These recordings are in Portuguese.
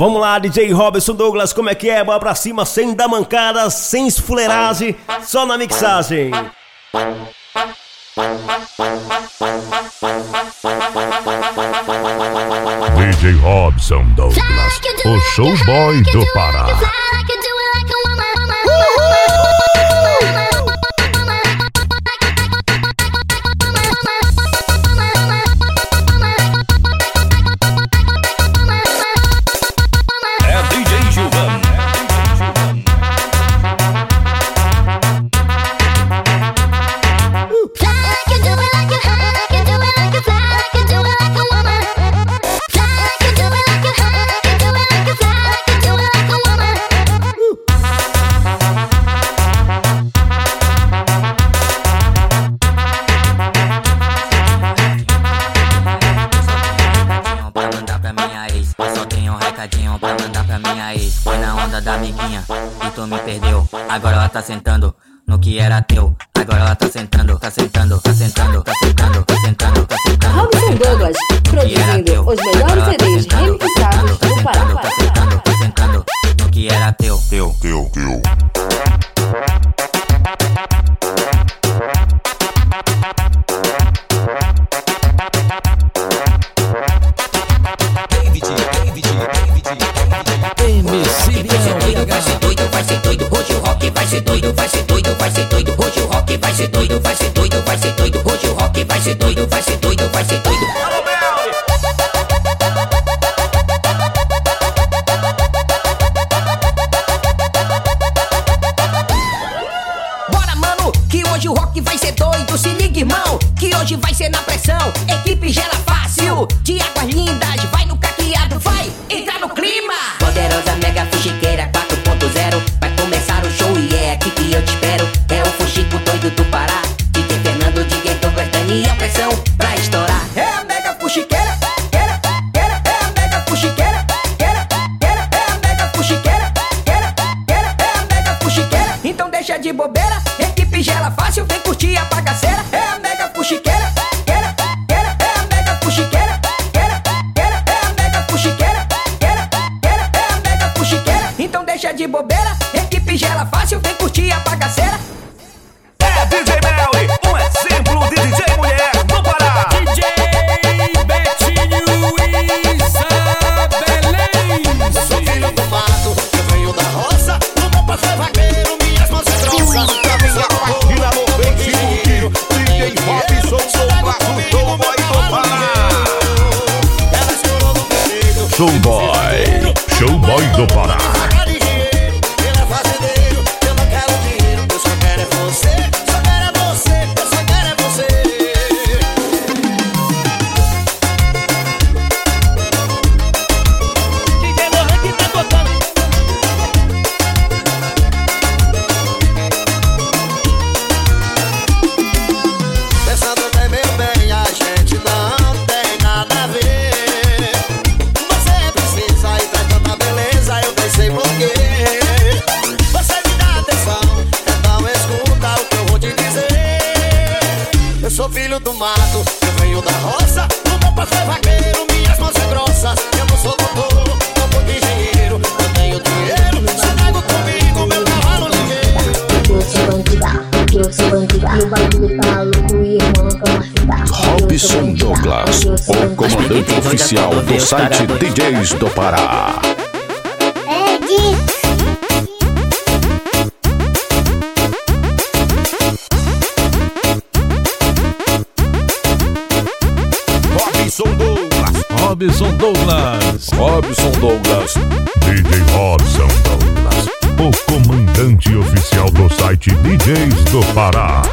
Vamos lá, DJ Robson Douglas, como é que é? Bora pra cima, sem dar mancada, sem esfuleiragem, só na mixagem. DJ Robson Douglas, o showboy do Pará. Agora ela tá sentando no que era teu. Agora ela tá sentando, tá sentando, tá sentando, tá sentando, tá sentando, tá sentando. Robson Douglas, produzindo os melhores CDs remixados do Pará. Tá sentando, tá sentando no que era teu. Vai ser doido, hoje o rock vai ser doido, vai ser doido, vai ser doido, hoje o rock vai ser doido, vai ser doido, vai ser doido, hoje o rock vai ser doido, vai ser doido, vai ser doido. Bora, mano, que hoje o rock vai ser doido, se liga, irmão, que hoje vai ser na pressão, equipe gela fácil, de águas lindas, vai no caqueado, vai entrar no clima. Poderosa mega fuxiqueira 4.0, vai começar o show e é aqui que eu te espero. É o fuxico doido do Pará, DJ Fernando, DJ Douglas, Daniel, pressão pra estourar. É a mega fuxiqueira, é a mega fuxiqueira, é a mega fuxiqueira, é a mega fuxiqueira. Então deixa de bobeira, equipe gela fácil, vem curtir a bagaceira. É a mega fuxiqueira, é a mega fuxiqueira, é a mega fuxiqueira, é a mega fuxiqueira. Então deixa de bobeira, equipe gela fácil, vem curtir a bagaceira. É DJ Melly, um exemplo de DJ mulher do Pará. DJ Betinho Isabelém. Sou filho do mato, eu venho da roça. No meu pai foi vaqueiro, minhas mãos são grossas. Camisa e na mão vem dinheiro. DJ Robson Douglas, o showboy do Pará. Ela escorou no peito. Showboy do Pará. Sou filho do mato, eu venho da roça. No meu pai foi vaqueiro, minhas mãos são grossas. Eu não sou doutor, não sou engenheiro. Eu tenho dinheiro, só trago comigo meu cavalo ligeiro. Eu sou bandida, meu bagulho tá louco e eu mando uma cidade. Robson Douglas, o comandante oficial do site DJs do Pará. Robson Douglas. DJ Robson Douglas, o comandante oficial do site DJs do Pará.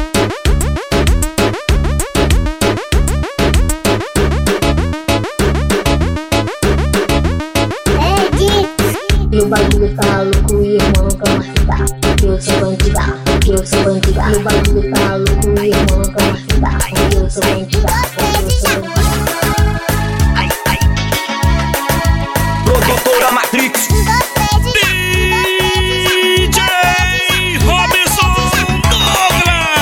Meu bagulho tá louco e eu mando uma cidade. Eu sou bandida, meu bagulho tá louco e eu mando uma cidade. Eu sou bandida. Produtora Matrix. DJ Robson Douglas.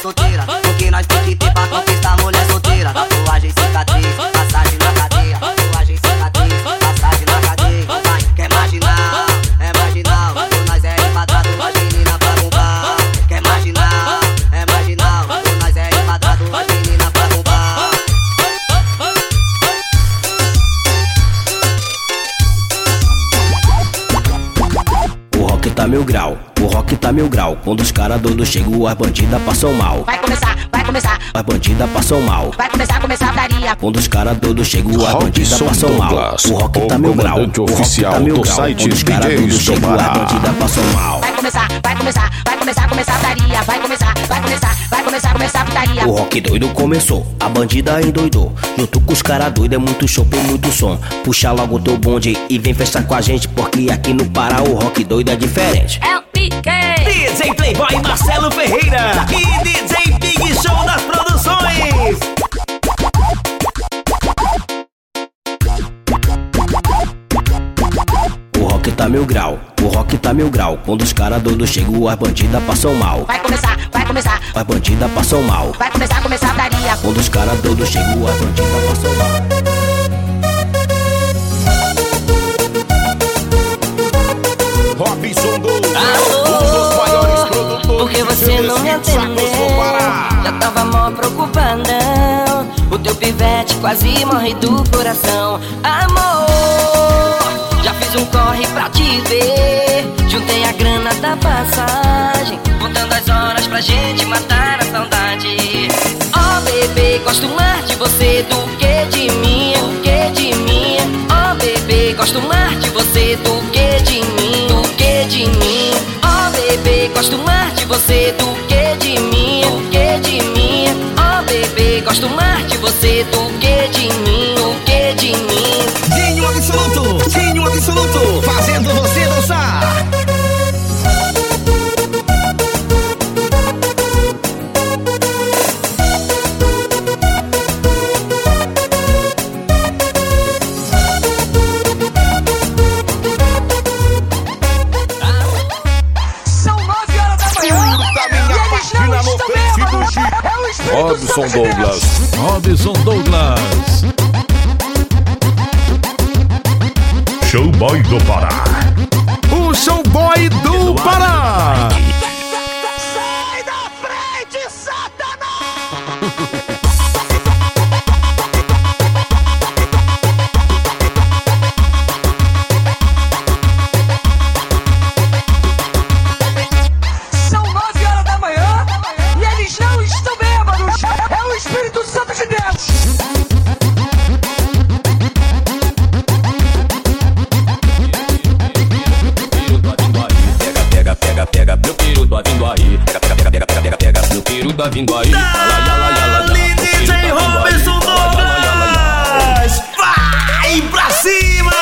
solteira. O que nós tem que ter pra conquistar mulher solteira? Tatuagem, cicatriz, passagem na cadeia. Tatuagem, cicatriz, passagem na cadeia. Vai, quer marginal, é marginal. Nós é empatado, as meninas pra bombar. Quer marginal, é marginal. Nós é empatado, as meninas pra bombar. O rock tá mil grau, o rock tá mil grau. Quando os caras doidos chegam, as bandidas passam mal. Vai começar, As bandidas passam mal. vai começar a putaria. Quando os caras doidos chegam, as bandidas Robson passam mal. Douglas, O rock tá mil grau, comandante o rock oficial tá mil do grau. site Quando os caras DJs doidos do chegam, as Pará. bandidas passam mal. Vai começar a putaria. Vai começar a putaria. O rock doido começou, a bandida endoidou. Junto com os caras doidos é muito show e muito som. Puxa logo teu bonde e vem festar com a gente, porque aqui no Pará o rock doido é diferente. É o PK. DJ Playboy Marcelo Ferreira e DJ Big Show das Produções. O rock tá mil grau, o rock tá mil grau. Quando os caras doidos chegam, as bandidas passam mal. Vai começar, As bandidas passam mal. vai começar a putaria. Quando os caras doidos chegam, as bandidas passam mal. Robson Douglas, um dos maiores produtores. Porque você não me atendeu. Já tava mó preocupadão. O teu pivete quase morre do coração. Amor, já fiz um corre pra te ver. Juntei a grana da passagem, contando as horas pra gente matar a saudade. Oh bebê, gosto mais de você do que de mim, do que de mim. Oh bebê, gosto mais de você do que de mim, do que de mim. Oh bebê, gosto mais de você do que de mim, do que de mim. Oh bebê, gosto mais de você do que de mim, do que de mim. Dinho absoluto, fazendo você dançar. São 9 horas da manhã. Da minha página no Facebook. Robson Douglas. Robson Douglas. Showboy do Pará. O showboy do Pará. Sai da frente, Satanás! São 9 horas da manhã e eles não estão bêbados. É o Espírito Santo de Deus. Pega, pega, pega, meu peru tá vindo aí. Pega, pega, pega, pega, pega, pega, meu peru tá vindo aí. Dali, DJ Robson Douglas! Vai pra cima!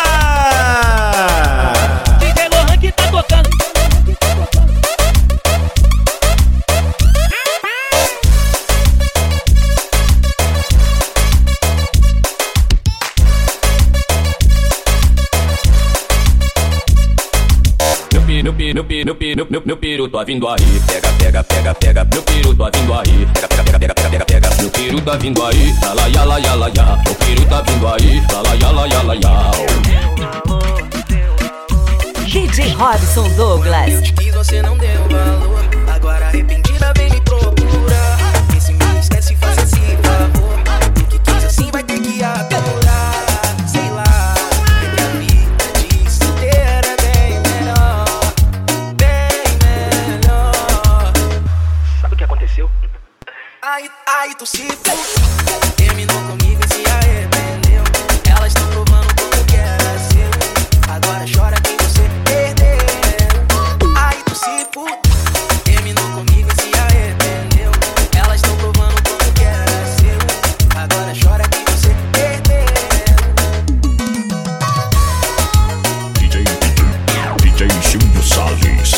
DJ Lohan que tá tocando. Meu peru tá vindo aí. Pega, pega, pega, pega, meu peru tá vindo aí. Pega, pega, pega, pega, pega, pega, meu peru tá vindo aí. La ya la ya la ya, meu peru tá vindo aí. La ya la ya la ya. DJ Robson Douglas. Eu te quis, você não deu valor. Agora arrependida vem me procurar. Esse me esquece, faça esse favor. O que quis assim vai ter que aturar. Sei lá, minha vida de solteira é bem melhor. Bem melhor. Sabe o que aconteceu? Aí tu se fudeu. Terminou comigo e se arrependeu. Elas estão provando como que era seu. Agora chora quem você perdeu. Aí tu se fudeu. Terminou comigo e se arrependeu. Elas estão provando como que era seu. Agora chora quem você perdeu. DJ Silvio Salles.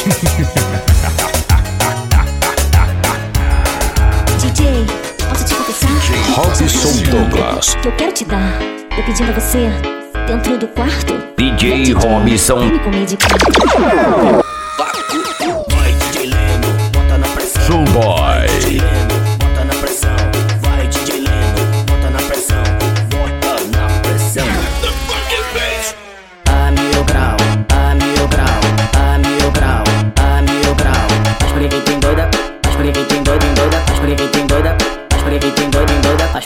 DJ, posso te confessar? Robson Douglas. Que eu quero te dar. Eu pedindo a você dentro do quarto. DJ Robson. Me comer de Vai, DJ Leno, bota na pressão. Showboy. DJ Leno.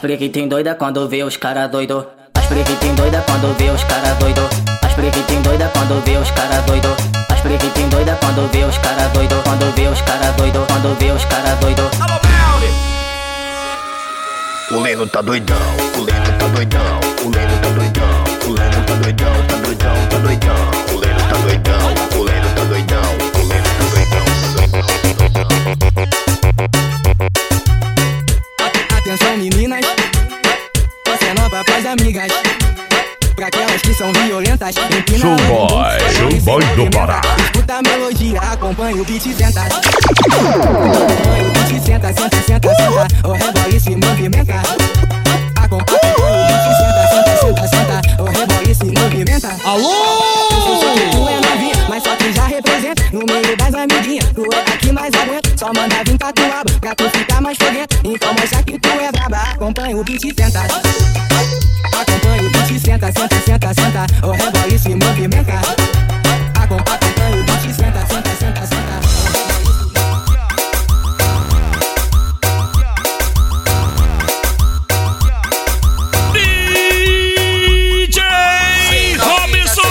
periquitinho doida quando vê os cara doido. As periquitinho doida quando vê os cara doido. As periquitinho doida quando vê os cara doido. As periquitinho doida quando vê os cara doido. Quando vê os cara doido. Quando vê os cara doido. O Leno tá doidão, o Leno tá doidão, o Leno tá doidão, o Leno tá doidão, tá doidão, tá doidão. O Leno tá doidão, o Leno tá doidão, o Leno tá doidão. Atenção meninas, você é nova pras amigas. Pra aquelas que são violentas, Showboy do Pará. Escuta a melodia, acompanha o beat, senta. Acompanha o beat, senta, senta, senta, senta. O rebola e se movimenta. Acompanha o beat, senta, senta, senta, senta. O rebola e se movimenta. Alô! Tu é novinha, mas só que já representa. No meio das amiguinhas, tu é aqui mais aguenta. Só manda vir tatuado, pra tu ficar mais fodento. Então mostra que tu é braba. Acompanha o beat, senta. Acompanha o beat, senta, senta, senta, senta. O rebola e se movimenta. Acompanha o beat, senta, senta, senta, senta. DJ Robson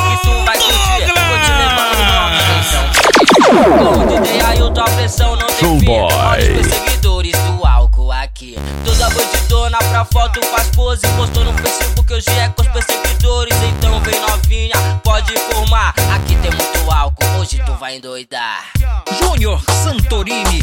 Douglas. O DJ Ailton, a pressão não tem fim. Os perseguidores do álcool aqui. Toda bandidona pra foto faz pose. Postou no Facebook, hoje é com os perseguidores. Então vem novinha, pode formar. Aqui tem muito álcool, hoje tu vai endoidar. Júnior Santorini.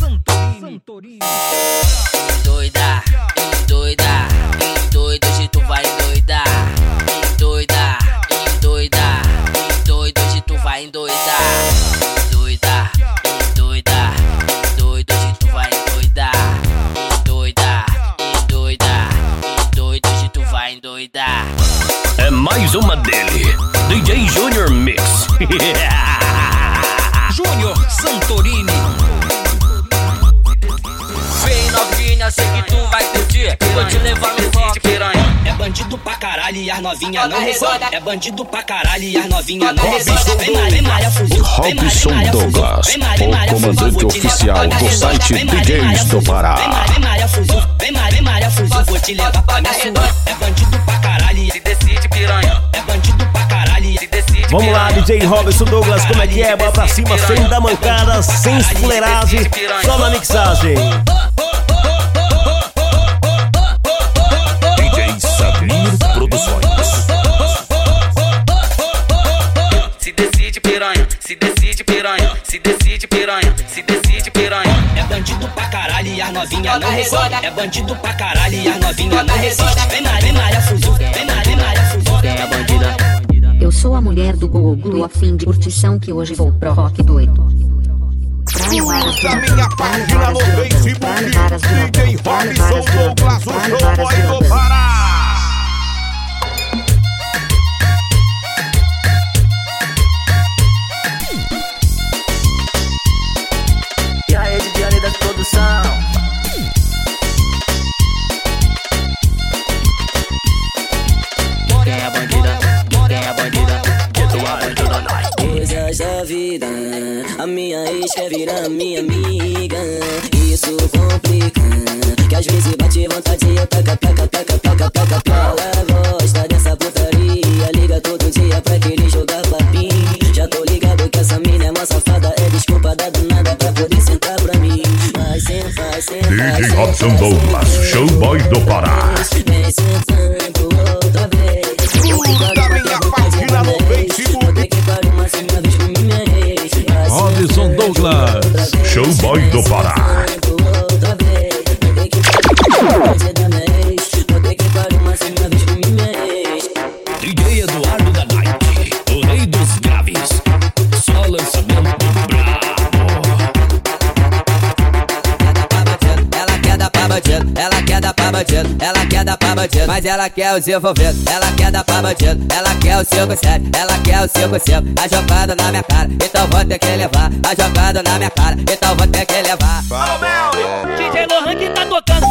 Endoidar, endoidar, endoida, hoje tu vai endoidar. Endoidar, endoidar, endoida, hoje tu vai endoidar. Endoidar, endoidar, endoida, hoje tu vai endoidar. Endoidar, endoidar, endoida, hoje tu vai endoidar. É mais uma dele, DJ Junior Mix. Júnior Santorini. Vem novinha, sei que tu vai curtir. Vou te levar no rock, piranha. É bandido pra caralho e as novinha não resolve. É bandido pra caralho e as novinha não resolve. Vem Maria Fuzil, Robson Douglas, o comandante oficial do site DJs do Pará. Vem Maria Fuzil, vem Maria Fuzil, vou te levar pra minha sua. É bandido pra caralho e decide, piranha. É bandido pra caralho e decide. Vamos lá, DJ Robson Douglas, como é que é? Bora pra cima, sem dar mancada, sem fuleiragem, só na mixagem. DJ Samir Produções. Se decide, piranha, se decide, piranha, se decide, piranha, se decide, piranha. É bandido pra caralho e as novinha não resolve. É bandido pra caralho e as novinha não resiste. Vem Maria Fuzil, vem Maria Fuzil. Quem é bandida? Eu sou a mulher do Google, a fim de curtição que hoje vou pro rock doido. Curta minha página no Facebook, DJ Robson Douglas, o Showboy do Pará. E a rede de da produção. Quem é bandida? Quem é bandida? Que tu é bandida, nós. Coisas da vida, a minha ex quer virar minha amiga. Isso complica, que às vezes bate vontade e eu taca. Ela gosta dessa putaria, liga todo dia pra querer jogar papinho. Já tô ligado que essa mina é uma safada, é desculpa dada nada pra poder sentar pra mim. Mas senta. DJ Robson Douglas, Showboy do Pará. Vem sentando outra vez. Curta minha página no Facebook. Robson Douglas, Showboy do Pará. DJ Eduardo da Night, o rei dos graves. Só lançamento brabo. Ela quer dar pra bandido, ela quer dar pra bandido, ela quer dar pra bandido, mas ela quer os envolvidos. Ela quer dar pra bandido, ela quer o 5-7, ela quer o 5-5. A jogada na minha cara, então vou ter que levar. A jogada na minha cara, então vou ter que levar. DJ Lohan que tá tocando.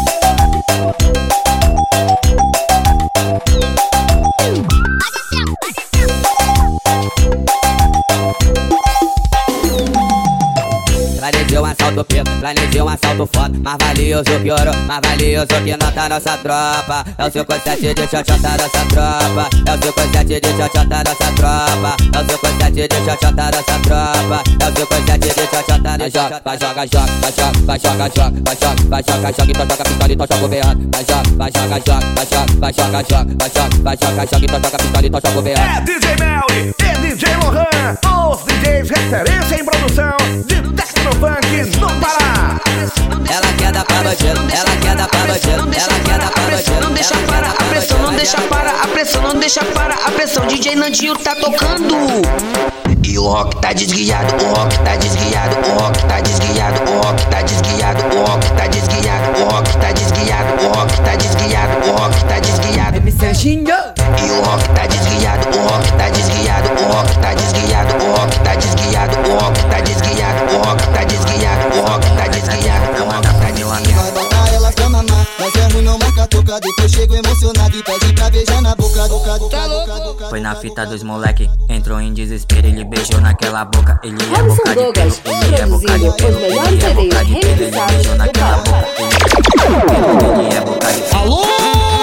Planejou um assalto do preto. Planejei um assalto foda, mais valioso que ouro, mais valioso que nota nossa tropa. É o 57 de xoxota nossa tropa. É o 57 de xoxota nossa tropa. É o 57 de xoxota nossa tropa. É o 57 de xoxota nossa tropa. Vai joga, joga, vai joga, vai joga, joga, vai joga, vai joga, joga, então joga pistola, então joga o berrado. Vai joga, vai joga, joga, vai joga, vai joga, joga, vai joga, vai joga, joga, então joga pistola, então joga o berrado. É DJ Melly, é DJ Lohan, os DJs referência em produção de Tecnofunk no Pará. Ela quer dar pra bandido, ela quer dar pra bandido, ela quer dar pra bandido. Não deixa para a pressão, não deixa para a pressão, não deixa para a pressão. DJ Nandinho tá tocando. E o rock tá desguiado, o rock tá desguiado, o rock tá desguiado, o rock tá desguiado, o rock tá desguiado, o rock tá desguiado, o rock tá desguiado, o rock tá desguiado. E o rock tá desguiado, o rock tá desguiado, o rock tá desguiado, o rock tá desguiado, o rock tá desguiado, o rock tá desguiado, o rock tá desguiado, o rock tá desguiado. Vai botar elas pra mamar, mas é ruim não marca toca. Depois chego emocionado e pede pra beijar na boca, boca, boca, boca. Foi na fita dos moleque, entrou em desespero, ele beijou naquela boca. Ele é boca de pelo, ele é boca de pelo, ele é boca de pelo, ele beijou naquela boca. Ele é boca de pelo. Alô!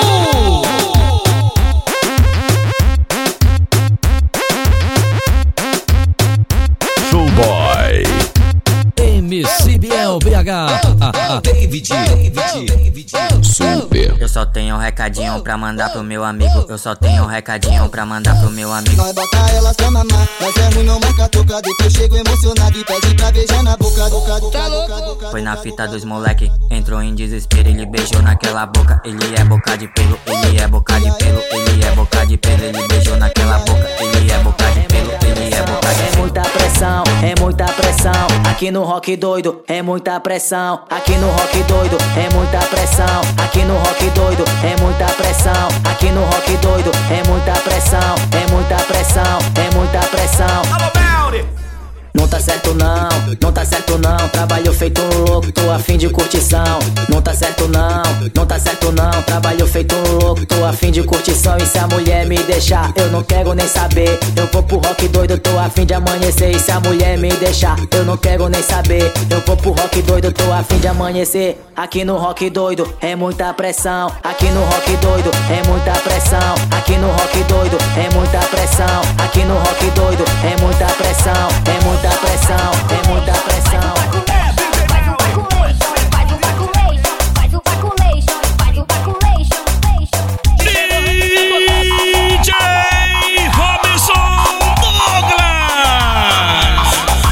Showboy MC Biel BH. David. Super. Eu só tenho um recadinho pra mandar pro meu amigo. Eu só tenho um recadinho pra mandar pro meu amigo. Vai botar elas pra mamar, mas é ruim não marca toca. Depois chego emocionado e pede pra beijar na boca, boca, boca, boca, boca. Foi na fita dos moleque, entrou em desespero, ele beijou naquela boca. Ele é boca de pelo, ele é boca de pelo, ele é boca de pelo, ele beijou naquela boca. Ele é boca de pelo, ele é boca de pelo. É muita pressão, é muita pressão. Aqui no rock doido, é muita pressão. Aqui no rock doido, é muita pressão. Aqui no rock doido, é muita pressão. Aqui no rock doido, é muita pressão. É muita pressão, é muita pressão. Não tá certo não, não tá certo não. Trabalho feito um louco, tô a fim de curtição. Não tá certo não, não tá certo não. Trabalho feito um louco, tô a fim de curtição. E se a mulher me deixar, eu não quero nem saber. Eu vou pro rock doido, tô a fim de amanhecer. E se a mulher me deixar, eu não quero nem saber. Eu vou pro rock doido, tô a fim de amanhecer. Aqui no rock doido, é muita pressão. Aqui no rock doido, é muita pressão. Aqui no rock doido, é muita pressão. Aqui no rock doido, é muita pressão. É muita pressão, é muita pressão. Faz o calculation, faz o calculation, faz o calculation, faz o calculation. DJ Robson Douglas.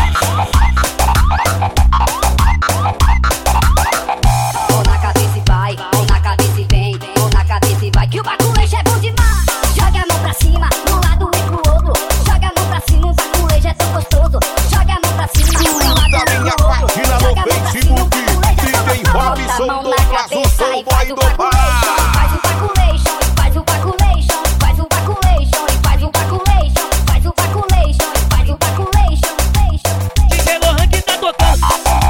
Ou na cabeça e vai, ou na cabeça e vem, ou na cabeça e vai, que o calculation é bom demais. Joga a mão pra cima, um lado e pro outro. Joga a mão pra cima, o calculation é tão gostoso. Joga a mão pra cima, um lado e pro outro. Página no Facebook, DJ Robson Douglas, o Showboy do Pará. Faz o calculation, faz o calculation, faz o calculation, faz o calculation, faz o calculation, faz o calculation. DJ Lohan que tá tocando.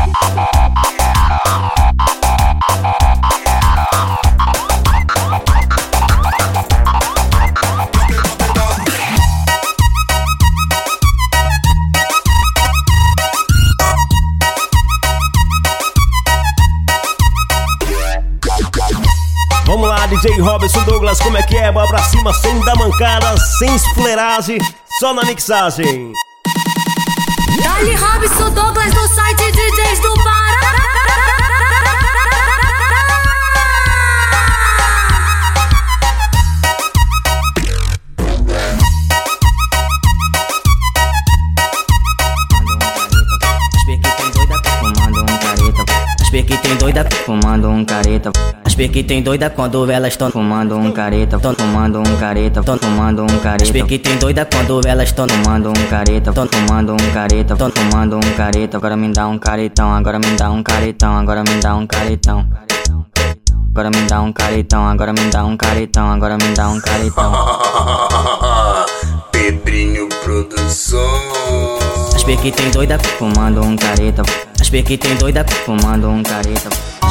Vamos lá, DJ Robson Douglas, como é que é? Bora pra cima, sem dar mancada, sem esfleragem, só na mixagem. Dali Robson Douglas no site DJs do Pará. Que tem doida fumando um careta. As que tem doida quando elas tão fumando um careta. Tão fumando um careta, tão fumando um careta. As que tem doida quando elas tão fumando um careta. Tão fumando um careta, tão fumando um careta. Agora me dá um caretão, agora me dá um caretão, agora me dá um caretão. Agora me dá um caretão, agora me dá um caretão, agora me dá um caretão. Pedrinho Produção. As que tem doida fumando um careta. As que tem doida fumando um careta.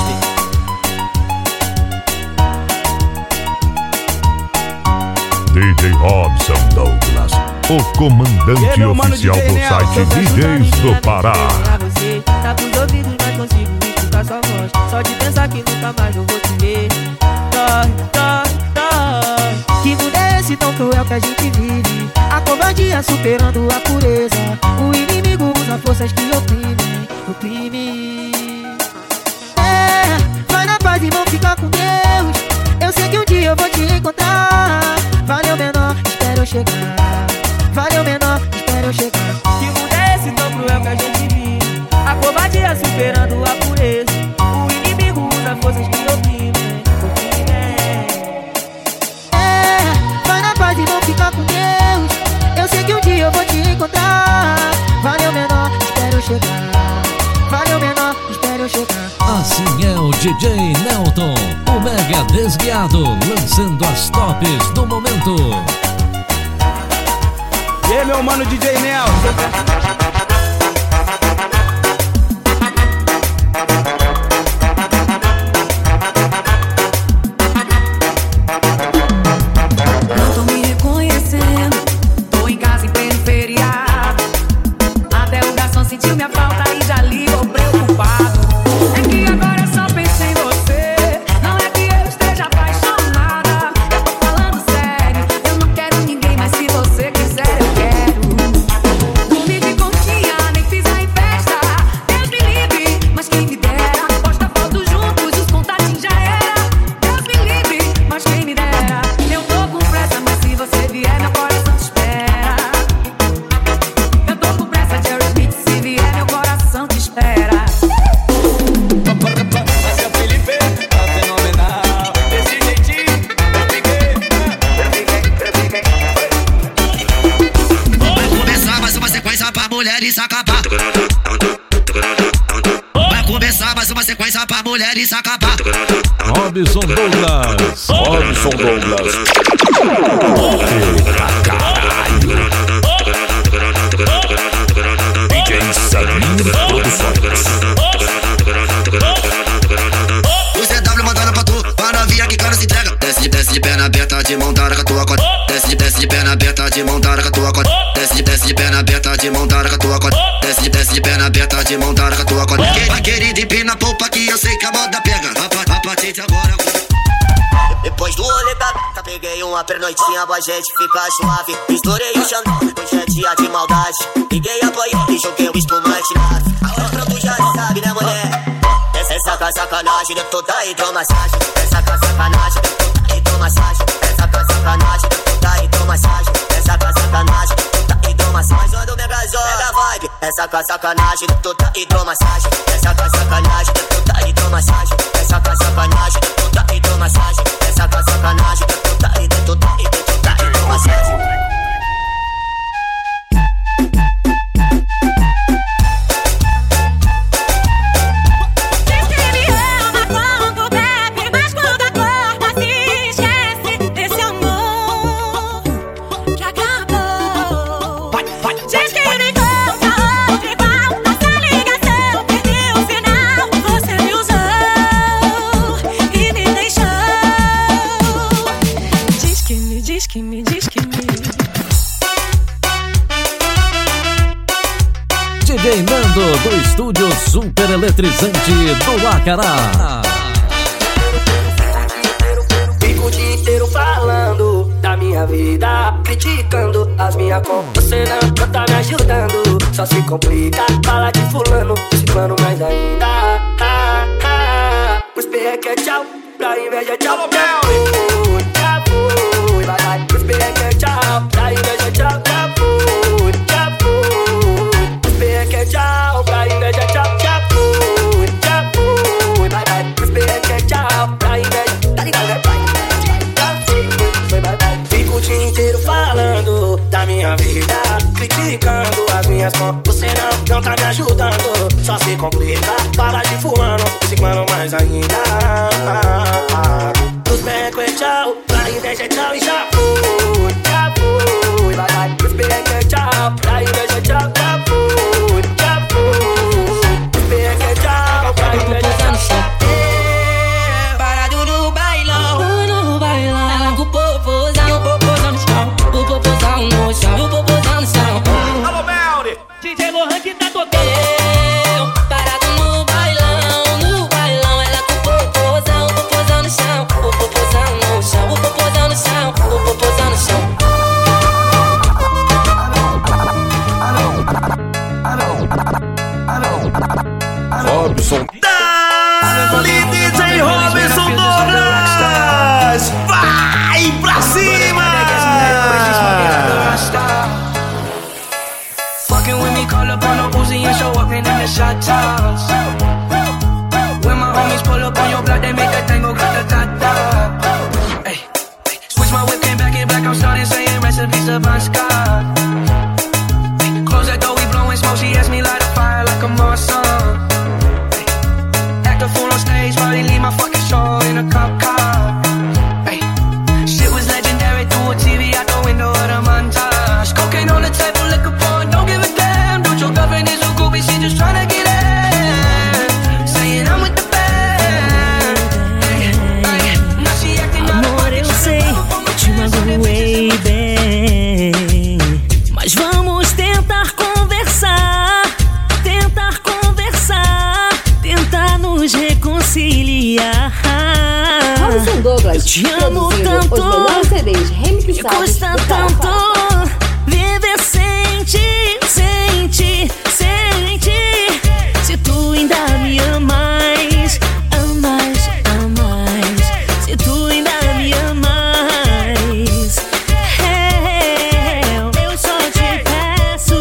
DJ Robson Douglas, o comandante oficial do site DJs do Pará. Tá pros ouvidos, vai consigo escutar sua voz. Só de pensar que nunca mais eu vou te ver. Dói, dói, dói. Que mundo é esse tão cruel que a gente vive? A covardia superando a pureza. O inimigo usa forças que oprimem, oprimem. Vai na paz, irmão, fica com Deus. Eu sei que um dia eu vou te encontrar. Valeu, menor, espero eu chegar. Valeu, menor, espero eu chegar. Que mundo é esse tão cruel que a gente vive? A covardia superando a pureza. O inimigo usa forças que oprimem, oprimem. Vai na paz, irmão, fica com Deus. Eu sei que um dia eu vou te encontrar. Valeu, menor, espero eu chegar. Valeu, menor, espero eu chegar. Assim é o DJ Nelton, o mega desviado, lançando as tops do momento. E aí, meu mano DJ Nelton? Sentiu minha falta e já ligou preocupado. É que agora eu só penso em você. Não é que eu esteja apaixonada. Eu tô falando sério. Eu não quero ninguém, mas se você quiser eu quero. Dormi de conchinha, nem fiz a festa. Deus me livre, mas quem me dera. Posta foto juntos, os contatinhos já era. Deus me livre, mas quem me dera. Eu tô com pressa, mas se você vier meu coração te espera. Eu tô com pressa, Jerry Smith. Se vier meu coração te espera. Mas é o Felipe, tá fenomenal. Desse jeitinho, eu fiquei. Vai começar mais uma sequência pra mulheres acabar. Vai começar mais uma sequência pra mulheres acabar. Robson Douglas. Robson Douglas. DJ Sabino Produções. O CW mandando pra tu, pra novinha que cara se entrega. Desce de perna aberta, de montada com a tua cota. Desce de perna aberta, de montada com a tua cota. Desce de perna aberta, de montada com a tua cota. Desce de perna aberta, de montada com a tua cota. Querida, empina a polpa que eu sei que a moda pega. A partir de agora. Depois do rolê tá peguei uma pernoitinha pra gente ficar suave. Estourei o xandão, hoje é dia de maldade. Liguei a banheira e joguei o espumante na ave. Agora pronto já sabe, né, mulher? Essa sacanagem, deu toda hidromassagem. Essa sacanagem, deu toda hidromassagem. Essa sacanagem, deu toda hidromassagem. Essa sacanagem, deu toda hidromassagem. Manda o megazord, mega vibe. Essa sacanagem, deu toda hidromassagem. Essa sacanagem, deu toda hidromassagem. Essa sacanagem, deu toda hidromassagem. Essa sacanagem, deu toda hidromassagem. DJ Nando do estúdio super eletrizante do Acará. Fico o dia inteiro falando da minha vida, criticando as minhas contas. Você não tá me ajudando, só se complica. Fala de fulano, ciclano mais ainda. Os perreque é tchau, pra inveja tchau. Já fui, vai, vai. Os perreque é tchau, pra inveja tchau. Já fui, já fui. Os perreque é tchau, pra inveja tchau. Já fui, vai, vai. Os perreque é tchau, pra inveja. Tá ligado, né, pai? Fico o dia inteiro falando da minha vida, criticando as minhas contas. Você não tá me ajudando, só se complica. Para de fulano, ciclano mais ainda. Os becos é tchau, pra inveja é tchau e já fui, vai, vai. Os becos é tchau, pra inveja é tchau, já fui. Os becos é tchau, pra inveja é tchau. Parado no bailão, ela com o popozão, o popozão no chão, o popozão no chão, o popozão no chão. Alô, Melri! DJ Lohan que tá tocando. Parado no bailão, tatas. When my homies pull up on your block, they make that thing go grata-ta-ta. Ay, switch my whip, came back in black, I'm starting saying recipes to Bon Scott. Close that door, we blowing smoke, she asked me light a fire like a Marsan. Act a fool on stage, probably leave my fucking show in a cop car. Shit was legendary through a TV out the window of the montage. Cocaine on the table, liquor porn, don't give a damn. Dude, your girlfriend is a groupie, she just tryna get in. Saying I'm with the band. Now she acting out of Amor, eu sei, eu te magoei bem, mas vamos tentar conversar, tentar nos reconciliar. Robson Douglas, eu te amo tanto, os melhores CDs remixados me custa do tanto Pará. viver sem ti, se tu ainda me amas, se tu ainda me amas, eu só te peço,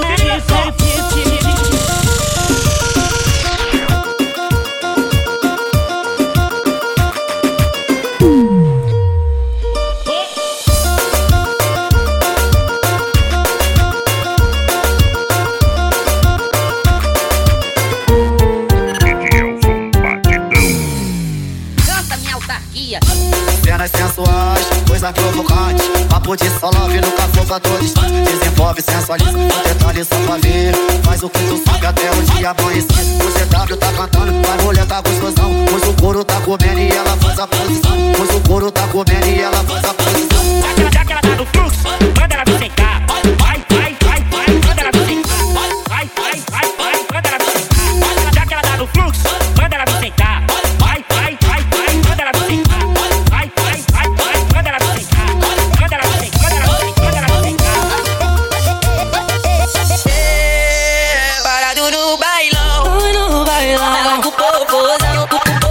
Canta minha autarquia. Cenas sensuais, coisa provocante. Papo de salve no café pra todo instante. Desenvolve, sensualiza, um detalhe só pra ver. Faz o que tu sabe até o dia amanhecer. O CW tá cantando, a mulher tá gostosão. Pois o couro tá comendo e ela faz a posição. Pois o couro tá comendo e ela faz a posição. Já que ela tá no fluxo, manda ela vir sentar. Vai, manda ela vir sentar. Vai, manda ela vir sentar. Já que ela tá no fluxo, manda ela vir sentar. Vai, manda ela vir sentar. Vai, manda ela vir sentar. Manda ela vir sentar. Parado no bailão, ela com o popozão,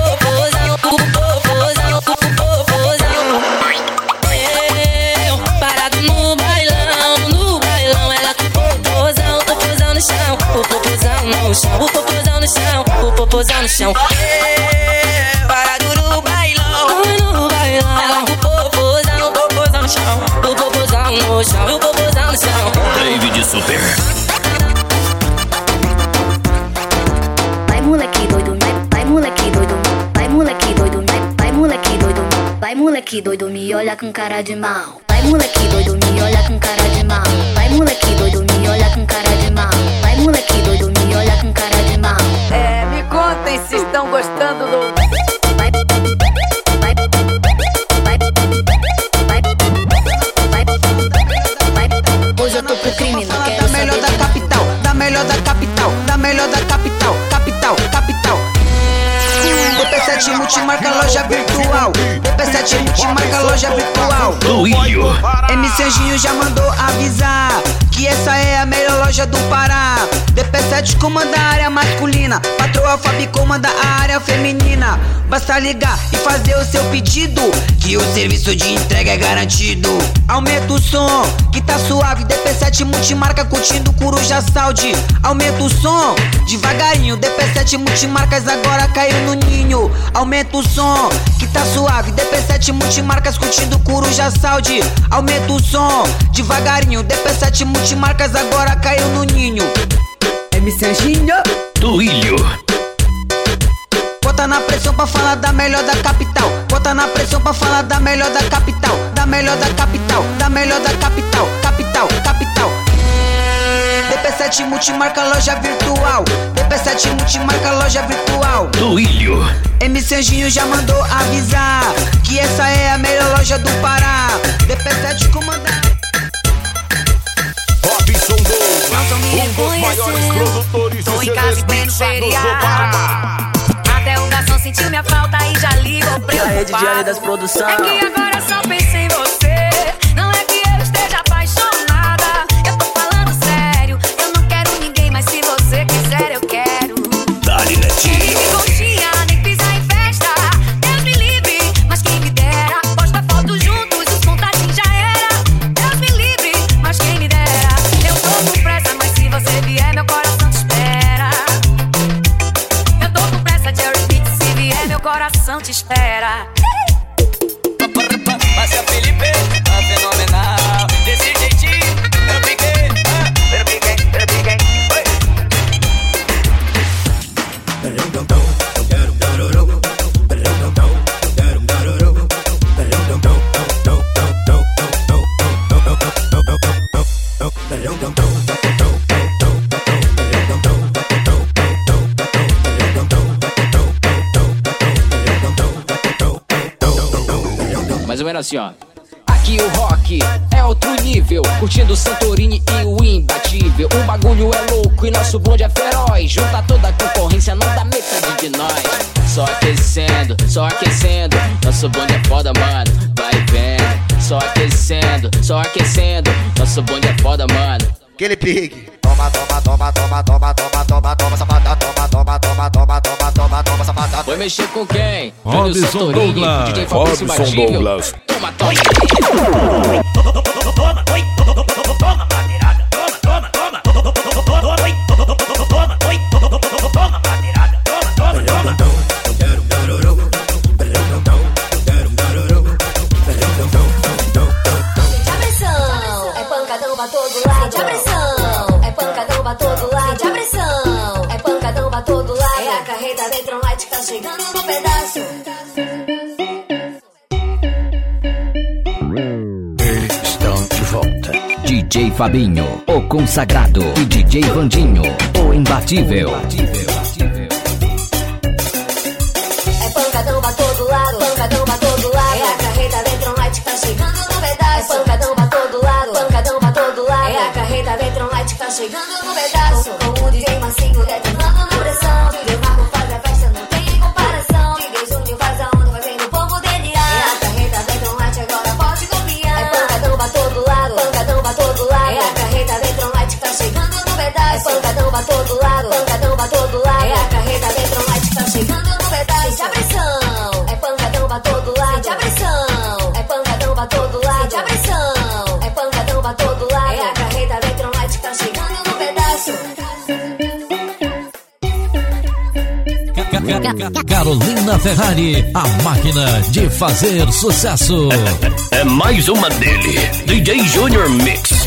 parado no bailão, ela com o popozão no chão, o popozão no chão, o popozão no chão, o popozão no chão. Parado no bailão, ela com o popozão no chão, o popozão no chão, o popozão no chão. David Super. Vai moleque doido, vai moleque doido, vai moleque doido, vai moleque doido, vai moleque doido, me olha com cara de mal. Vai moleque doido, me olha com cara de mal. Vai moleque doido, me olha com cara de mal. Vai moleque doido, me olha com cara de mal. Me contem se estão gostando do... Hoje eu tô pro crime, não quero Da melhor da capital, da melhor da capital, da melhor da capital, capital. DP7 multimarca loja virtual. DP7 multimarca loja virtual. MC Anjinho já mandou avisar que essa é a melhor loja do Pará. DP7 comanda a área masculina, Patroa Fabi comanda a área feminina. Basta ligar e fazer o seu pedido, que o serviço de entrega é garantido. Aumenta o som, que tá suave. DP7 multimarca curtindo Coruja Saúde. Aumenta o som, devagarinho. DP7 multimarcas agora caiu no ninho. Aumenta o som, que tá suave. DP7 multimarcas curtindo Coruja Saúde. Aumenta o som, devagarinho. DP7 multimarcas agora caiu no ninho. MC Anjinho do Ilho. Bota na pressão pra falar da melhor da capital. Bota na pressão pra falar da melhor da capital. Da melhor da capital, da melhor da capital. Capital. DP7 multimarca loja virtual. DP7 multimarca loja virtual. Do Ilho. MC Anjinho já mandou avisar que essa é a melhor loja do Pará. DP7 comandar. Robson Douglas, um dos maiores produtores de CDs mixados do Pará. Até o garçom sentiu minha falta e já ligou preocupado. E a rede de área das produção. É que agora só penso em você. Não é que eu esteja apaixonada. Eu tô falando sério. Eu não quero ninguém, mas se você quiser eu quero. Dali Netinho. Nem conchinha, nem pisar em festa. Deus me livre, mas quem me dera. Posta foto juntos, os contatinhos já era. Deus me livre, mas quem me dera. Eu tô com pressa, mas se você vier meu coração te espera. Mais ou menos assim, ó. Aqui o rock é outro nível, curtindo Santorini e o imbatível. O bagulho é louco e nosso bonde é feroz. Junta toda a concorrência, não dá metade de nós. Só aquecendo, nosso bonde é foda, mano, vai vendo. Só aquecendo, nosso bonde é foda, mano. Aquele pique. Toma, safada. Vai mexer com quem? Robson Douglas. Robson Douglas. Toma, toma. É pancadão pra todo lado. Sente a pressão. É pancadão pra todo lado. Sente a pressão. É pancadão pra todo lado. É a carreta Detronite que tá chegando no pedaço. Estão de volta. DJ Fabinho, o consagrado. E DJ Vandinho, o imbatível. É pancadão pra todo lado. Pancadão pra todo lado. É a carreta Detronite que tá chegando no pedaço. É pancadão pra todo lado. Pancadão pra todo lado. É a carreta Detronite que tá chegando no pedaço. Com o DJ Massinho detonando na pressão. DJ Marco faz a festa, não tem comparação. DJ Júnior faz a onda, fazendo o povo delirar. É a carreta Detronite, agora pode copiar. É pancadão pra todo lado. Pancadão pra todo lado. É a carreta Detronite que tá chegando no pedaço. É pancadão pra todo lado. Pancadão pra todo lado. É a carreta Detronite que tá chegando no pedaço. Sente a pressão. É pancadão pra todo lado. Sente a pressão. É pancadão pra todo lado. Sente a pressão. É pancadão pra todo lado. É a carreta Detronite que tá chegando no pedaço. Carolina Ferrari, a máquina de fazer sucesso. É mais uma dele, DJ Junior Mix.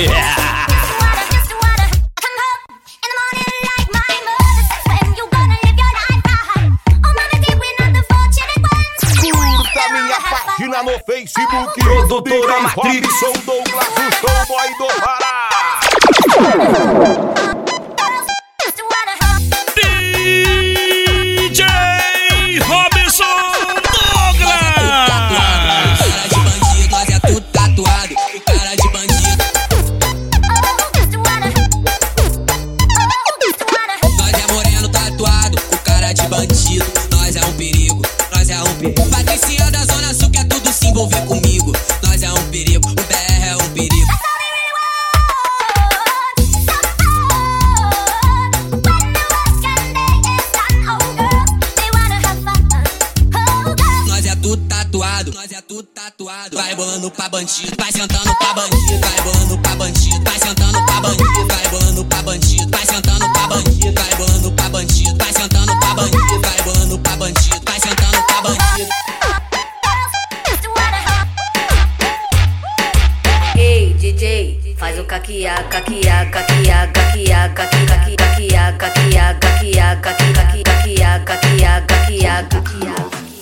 Curta minha página no Facebook. Produtora Matrix. Robson Douglas, o showboy do Pará. DJ Robson Douglas. Cara de bandido, nós é tudo tatuado. Cara de bandido. Nós é moreno tatuado. O cara de bandido. Nós é um perigo. Nós é um perigo. Patricinha da Zona Sul quer tudo se envolver comigo. Nós é um perigo. O BR é um perigo. Nós é tudo tatuado. Vai bolando pra bandido, vai sentando pra bandido. Vai bolando pra bandido, vai sentando pra bandido. Vai bolando pra bandido, vai sentando pra bandido. Vai bolando pra bandido, vai sentando pra bandido. Vai bolando pra bandido, vai sentando pra bandido. Ei, DJ, faz o caquiá, caquiá, caquiá, caquiá, caquiá, caquiá, caquiá, caquiá, caquiá, caquiá, caquiá, caquiá.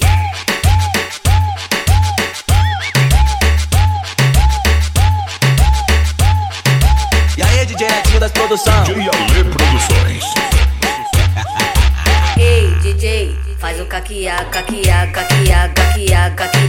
E aí, DJ Netinho das Produção. DJ Ale Produções. Ei, DJ, faz o caquiá, caquiá, caquiá, caquiá, caquiá.